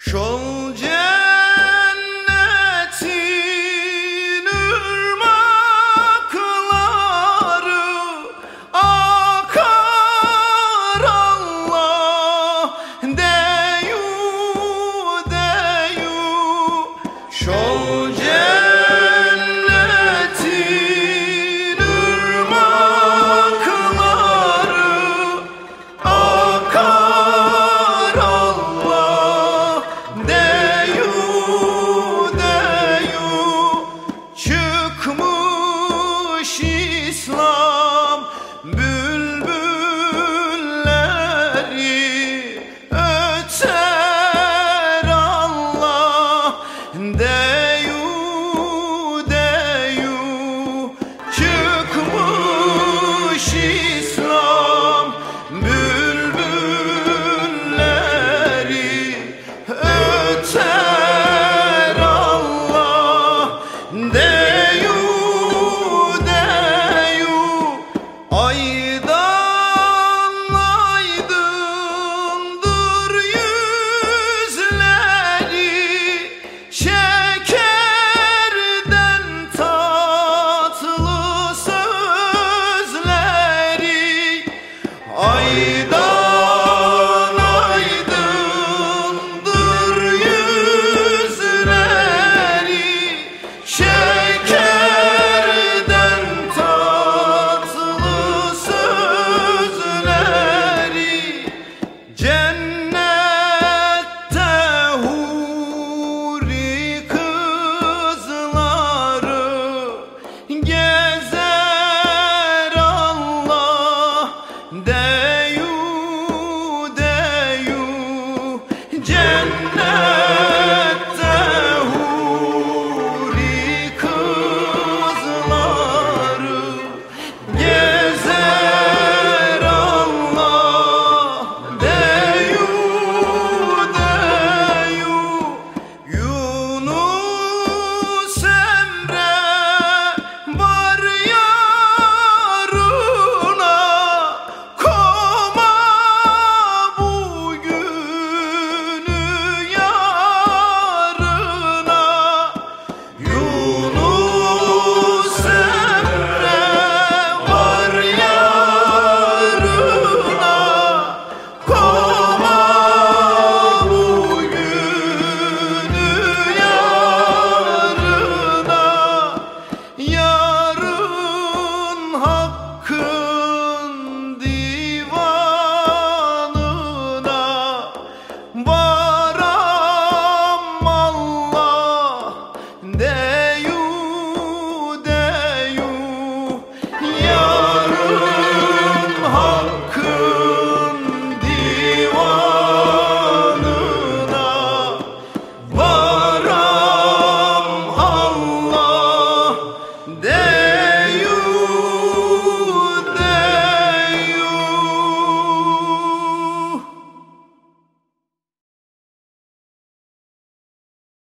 Şol cennetin ırmakları akar Allah deyu deyu. Şol cennetin ırmakları akar Allah deyu deyu. Çıkmış İslam bülbülleri öter Allah deyu deyu. Çıkmış İslam bülbülleri öter Allah deyu deyu. Aydan aydındır yüzleri, şekerden tatlı sözleri. Aydan aydındır yüzleri, şekerden tatlı sözleri. Cennette huri kızları gezer Allah deyu deyu. Cennet